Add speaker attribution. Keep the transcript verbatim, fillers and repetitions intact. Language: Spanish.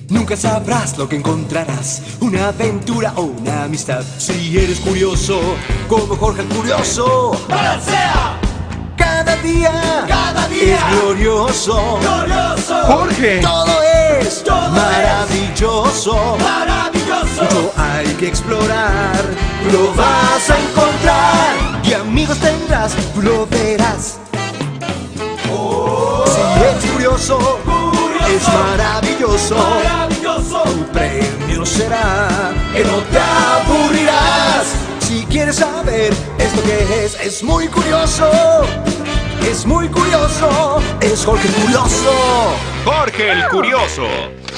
Speaker 1: Nunca sabrás lo que encontrarás, una aventura o una amistad. Si eres curioso, como Jorge el Curioso,
Speaker 2: ¡balancea!
Speaker 1: Cada día,
Speaker 2: Cada día
Speaker 1: es glorioso.
Speaker 2: ¡glorioso!
Speaker 3: Jorge,
Speaker 1: Todo es
Speaker 2: Todo
Speaker 1: maravilloso.
Speaker 2: ¡maravilloso!
Speaker 1: Mucho hay que explorar, lo vas a encontrar. Y amigos tendrás, tú lo verás. Si eres curioso,
Speaker 2: Curioso.
Speaker 1: es maravilloso.
Speaker 2: ¡maravilloso!
Speaker 1: Tu premio será que no te aburrirás. Si quieres saber esto que es, es muy curioso. Es muy curioso, es Jorge el Curioso.
Speaker 3: Jorge el Curioso.